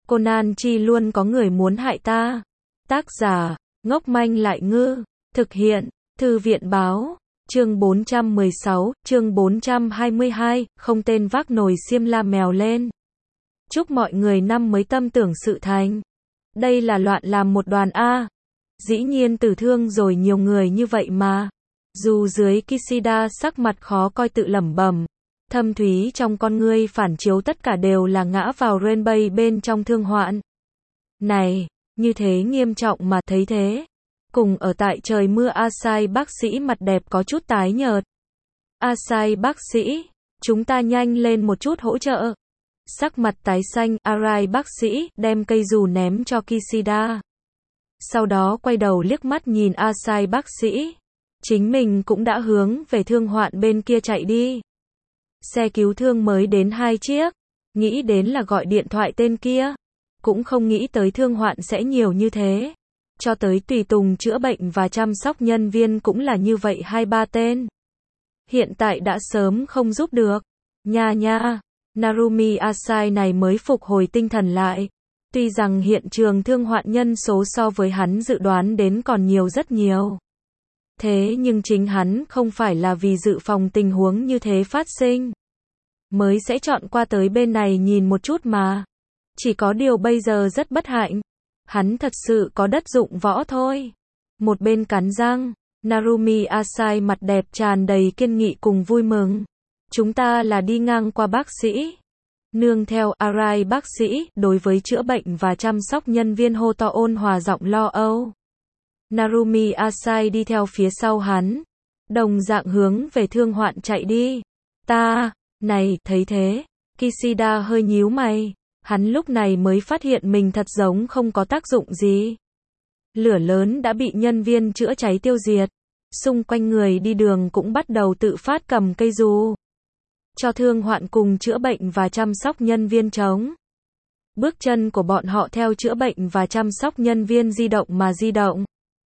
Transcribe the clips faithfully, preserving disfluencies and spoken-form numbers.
Conan chi luôn có người muốn hại ta. Tác giả, ngốc manh lại ngư. Thực hiện, Thư viện báo. Chương bốn trăm mười sáu, chương bốn trăm hai mươi hai, không tên vác nồi xiêm la mèo lên. Chúc mọi người năm mới tâm tưởng sự thành. Đây là loạn làm một đoàn A. Dĩ nhiên tử thương rồi nhiều người như vậy mà. Dù dưới Kishida sắc mặt khó coi tự lẩm bẩm, thâm thúy trong con ngươi phản chiếu tất cả đều là ngã vào Renbei bên trong thương hoạn. Này, như thế nghiêm trọng mà thấy thế. Cùng ở tại trời mưa Asai bác sĩ mặt đẹp có chút tái nhợt. Asai bác sĩ, chúng ta nhanh lên một chút hỗ trợ. Sắc mặt tái xanh, Arai bác sĩ đem cây dù ném cho Kishida. Sau đó quay đầu liếc mắt nhìn Asai bác sĩ. Chính mình cũng đã hướng về thương hoạn bên kia chạy đi. Xe cứu thương mới đến hai chiếc. Nghĩ đến là gọi điện thoại tên kia. Cũng không nghĩ tới thương hoạn sẽ nhiều như thế. Cho tới tùy tùng chữa bệnh và chăm sóc nhân viên cũng là như vậy hai ba tên. Hiện tại đã sớm không giúp được. Nha nha, Narumi Asai này mới phục hồi tinh thần lại. Tuy rằng hiện trường thương hoạn nhân số so với hắn dự đoán đến còn nhiều rất nhiều. Thế nhưng chính hắn không phải là vì dự phòng tình huống như thế phát sinh. Mới sẽ chọn qua tới bên này nhìn một chút mà. Chỉ có điều bây giờ rất bất hạnh. Hắn thật sự có đất dụng võ thôi. Một bên cắn răng, Narumi Asai mặt đẹp tràn đầy kiên nghị cùng vui mừng. Chúng ta là đi ngang qua bác sĩ. Nương theo Arai bác sĩ, đối với chữa bệnh và chăm sóc nhân viên hô to ôn hòa giọng lo âu. Narumi Asai đi theo phía sau hắn. Đồng dạng hướng về thương hoạn chạy đi. Ta, này, thấy thế. Kishida hơi nhíu mày. Hắn lúc này mới phát hiện mình thật giống không có tác dụng gì. Lửa lớn đã bị nhân viên chữa cháy tiêu diệt. Xung quanh người đi đường cũng bắt đầu tự phát cầm cây dù. Cho thương hoạn cùng chữa bệnh và chăm sóc nhân viên chống. Bước chân của bọn họ theo chữa bệnh và chăm sóc nhân viên di động mà di động.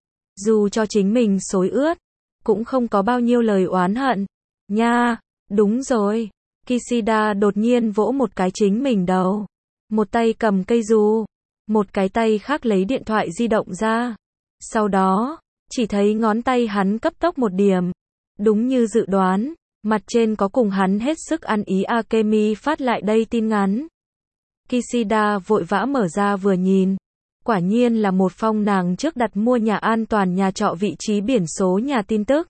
Dù cho chính mình xối ướt, cũng không có bao nhiêu lời oán hận. Nha, đúng rồi. Kishida đột nhiên vỗ một cái chính mình đầu. Một tay cầm cây dù, một cái tay khác lấy điện thoại di động ra. Sau đó, chỉ thấy ngón tay hắn cấp tốc một điểm. Đúng như dự đoán, mặt trên có cùng hắn hết sức ăn ý Akemi phát lại đây tin ngắn. Kishida vội vã mở ra vừa nhìn. Quả nhiên là một phong nàng trước đặt mua nhà an toàn nhà trọ vị trí biển số nhà tin tức.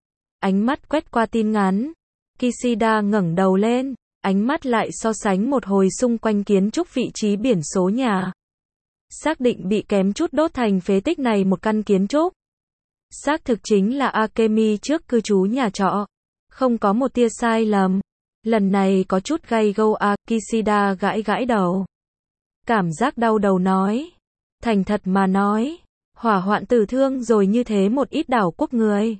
Ánh mắt quét qua tin ngắn. Kishida ngẩng đầu lên. Ánh mắt lại so sánh một hồi xung quanh kiến trúc vị trí biển số nhà. Xác định bị kém chút đốt thành phế tích này một căn kiến trúc. Xác thực chính là Akemi trước cư trú nhà trọ. Không có một tia sai lầm. Lần này có chút gay go a, Kishida gãi gãi đầu. Cảm giác đau đầu nói. Thành thật mà nói. Hỏa hoạn tử thương rồi như thế một ít đảo quốc người.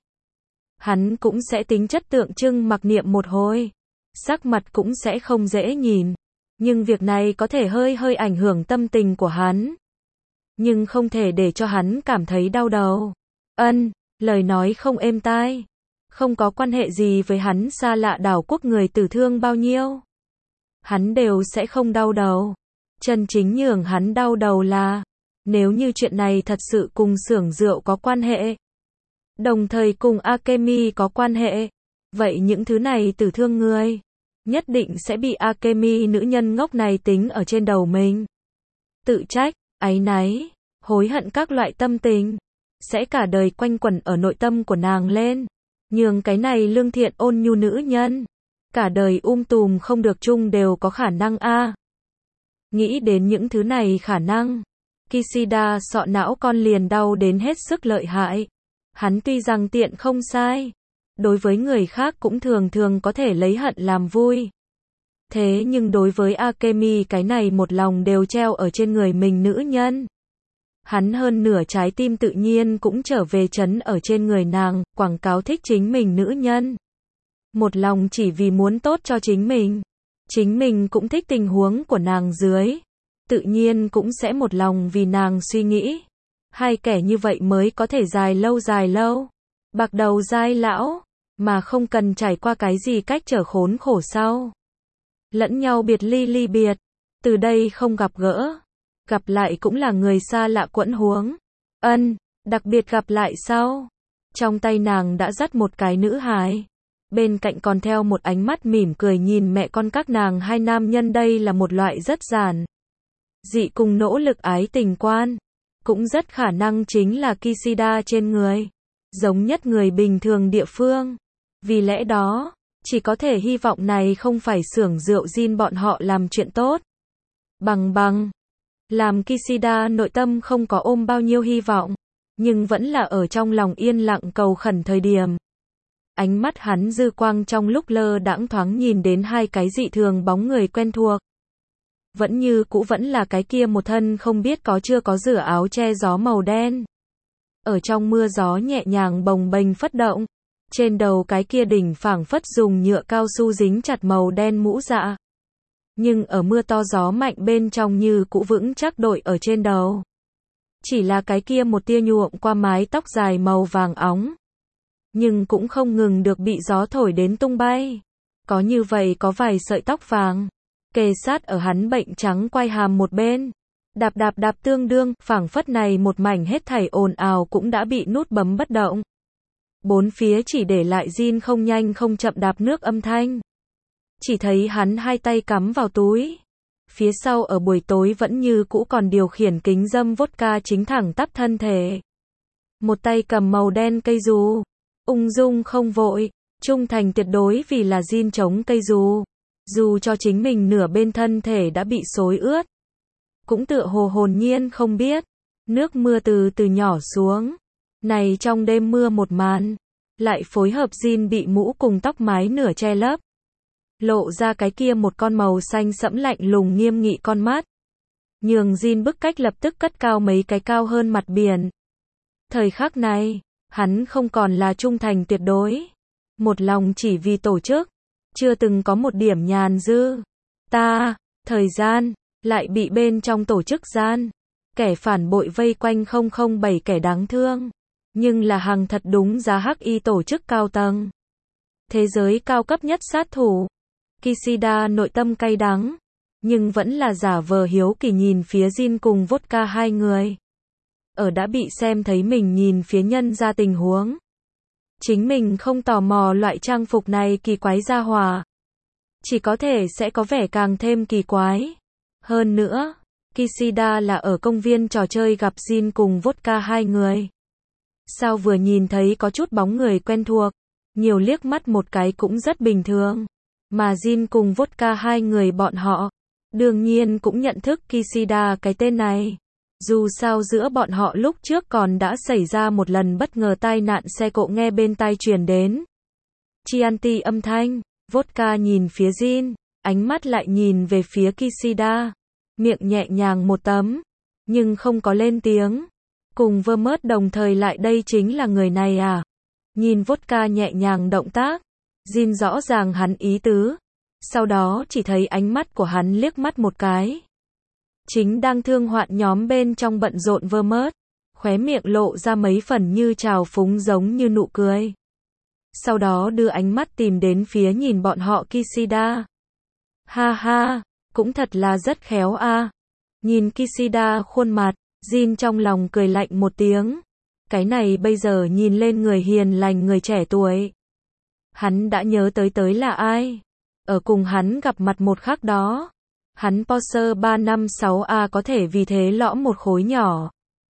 Hắn cũng sẽ tính chất tượng trưng mặc niệm một hồi. Sắc mặt cũng sẽ không dễ nhìn. Nhưng việc này có thể hơi hơi ảnh hưởng tâm tình của hắn. Nhưng không thể để cho hắn cảm thấy đau đầu. Ân, lời nói không êm tai. Không có quan hệ gì với hắn xa lạ đảo quốc người tử thương bao nhiêu. Hắn đều sẽ không đau đầu. Chân chính nhường hắn đau đầu là, nếu như chuyện này thật sự cùng xưởng rượu có quan hệ. Đồng thời cùng Akemi có quan hệ. Vậy những thứ này tử thương người. Nhất định sẽ bị Akemi nữ nhân ngốc này tính ở trên đầu mình. Tự trách, áy náy, hối hận các loại tâm tình. Sẽ cả đời quanh quẩn ở nội tâm của nàng lên. Nhường cái này lương thiện ôn nhu nữ nhân. Cả đời um tùm không được chung đều có khả năng a. Nghĩ đến những thứ này khả năng. Kishida sọ não con liền đau đến hết sức lợi hại. Hắn tuy rằng tiện không sai. Đối với người khác cũng thường thường có thể lấy hận làm vui. Thế nhưng đối với Akemi cái này một lòng đều treo ở trên người mình nữ nhân. Hắn hơn nửa trái tim tự nhiên cũng trở về trấn ở trên người nàng, quảng cáo thích chính mình nữ nhân. Một lòng chỉ vì muốn tốt cho chính mình. Chính mình cũng thích tình huống của nàng dưới. Tự nhiên cũng sẽ một lòng vì nàng suy nghĩ. Hai kẻ như vậy mới có thể dài lâu dài lâu. Bạc đầu dai lão. Mà không cần trải qua cái gì cách trở khốn khổ sau. Lẫn nhau biệt ly ly biệt. Từ đây không gặp gỡ. Gặp lại cũng là người xa lạ quẫn huống. Ân, đặc biệt gặp lại sao? Trong tay nàng đã dắt một cái nữ hài. Bên cạnh còn theo một ánh mắt mỉm cười nhìn mẹ con các nàng hai nam nhân, đây là một loại rất giản dị cùng nỗ lực ái tình quan. Cũng rất khả năng chính là Kishida trên người. Giống nhất người bình thường địa phương. Vì lẽ đó, chỉ có thể hy vọng này không phải xưởng rượu Jin bọn họ làm chuyện tốt. Bằng bằng. Làm Kishida nội tâm không có ôm bao nhiêu hy vọng. Nhưng vẫn là ở trong lòng yên lặng cầu khẩn thời điểm. Ánh mắt hắn dư quang trong lúc lơ đãng thoáng nhìn đến hai cái dị thường bóng người quen thuộc. Vẫn như cũ vẫn là cái kia một thân không biết có chưa có rửa áo che gió màu đen. Ở trong mưa gió nhẹ nhàng bồng bềnh phất động. Trên đầu cái kia đỉnh phảng phất dùng nhựa cao su dính chặt màu đen mũ dạ. Nhưng ở mưa to gió mạnh bên trong như cũ vững chắc đội ở trên đầu. Chỉ là cái kia một tia nhuộm qua mái tóc dài màu vàng óng. Nhưng cũng không ngừng được bị gió thổi đến tung bay. Có như vậy có vài sợi tóc vàng. Kề sát ở hắn bệnh trắng quai hàm một bên. Đạp đạp đạp tương đương, phảng phất này một mảnh hết thảy ồn ào cũng đã bị nút bấm bất động. Bốn phía chỉ để lại Jin không nhanh không chậm đạp nước âm thanh. Chỉ thấy hắn hai tay cắm vào túi. Phía sau ở buổi tối vẫn như cũ còn điều khiển kính dâm vodka chính thẳng tắp thân thể. Một tay cầm màu đen cây dù. Ung dung không vội, trung thành tuyệt đối vì là Jin chống cây dù. Dù cho chính mình nửa bên thân thể đã bị xối ướt. Cũng tựa hồ hồn nhiên không biết. Nước mưa từ từ nhỏ xuống. Này trong đêm mưa một màn. Lại phối hợp Jin bị mũ cùng tóc mái nửa che lấp. Lộ ra cái kia một con màu xanh sẫm lạnh lùng nghiêm nghị con mắt. Nhường Jin bức cách lập tức cất cao mấy cái cao hơn mặt biển. Thời khắc này, hắn không còn là trung thành tuyệt đối. Một lòng chỉ vì tổ chức. Chưa từng có một điểm nhàn dư. Ta, thời gian, lại bị bên trong tổ chức gian. Kẻ phản bội vây quanh không không bảy kẻ đáng thương. Nhưng là hàng thật đúng giá hắc y tổ chức cao tầng. Thế giới cao cấp nhất sát thủ. Kishida nội tâm cay đắng. Nhưng vẫn là giả vờ hiếu kỳ nhìn phía Jin cùng vodka hai người. Ở đã bị xem thấy mình nhìn phía nhân ra tình huống. Chính mình không tò mò loại trang phục này kỳ quái ra hòa. Chỉ có thể sẽ có vẻ càng thêm kỳ quái. Hơn nữa, Kishida là ở công viên trò chơi gặp Jin cùng vodka hai người. Sao vừa nhìn thấy có chút bóng người quen thuộc. Nhiều liếc mắt một cái cũng rất bình thường. Mà Jin cùng vodka hai người bọn họ. Đương nhiên cũng nhận thức Kishida cái tên này. Dù sao giữa bọn họ lúc trước còn đã xảy ra một lần bất ngờ tai nạn xe cộ nghe bên tai truyền đến. Chianti âm thanh, vodka nhìn phía Jin, ánh mắt lại nhìn về phía Kishida. Miệng nhẹ nhàng một tấm, nhưng không có lên tiếng. Cùng Vermouth đồng thời lại đây chính là người này à? Nhìn vodka nhẹ nhàng động tác, Jin rõ ràng hắn ý tứ. Sau đó chỉ thấy ánh mắt của hắn liếc mắt một cái. Chính đang thương hoạn nhóm bên trong bận rộn Vermouth, khóe miệng lộ ra mấy phần như trào phúng giống như nụ cười. Sau đó đưa ánh mắt tìm đến phía nhìn bọn họ Kishida. Ha ha, cũng thật là rất khéo a. Nhìn Kishida khuôn mặt, Jin trong lòng cười lạnh một tiếng. Cái này bây giờ nhìn lên người hiền lành người trẻ tuổi. Hắn đã nhớ tới tới là ai. Ở cùng hắn gặp mặt một khắc đó. Hắn Porsche ba năm sáu A có thể vì thế lõm một khối nhỏ.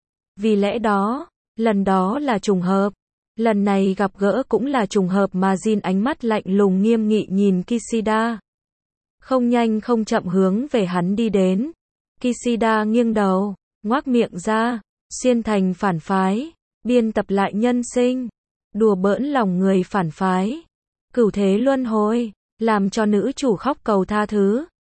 Vì lẽ đó, lần đó là trùng hợp. Lần này gặp gỡ cũng là trùng hợp mà Jin ánh mắt lạnh lùng nghiêm nghị nhìn Kishida. Không nhanh không chậm hướng về hắn đi đến. Kishida nghiêng đầu, ngoác miệng ra, xuyên thành phản phái, biên tập lại nhân sinh, đùa bỡn lòng người phản phái. Cửu thế luân hồi, làm cho nữ chủ khóc cầu tha thứ.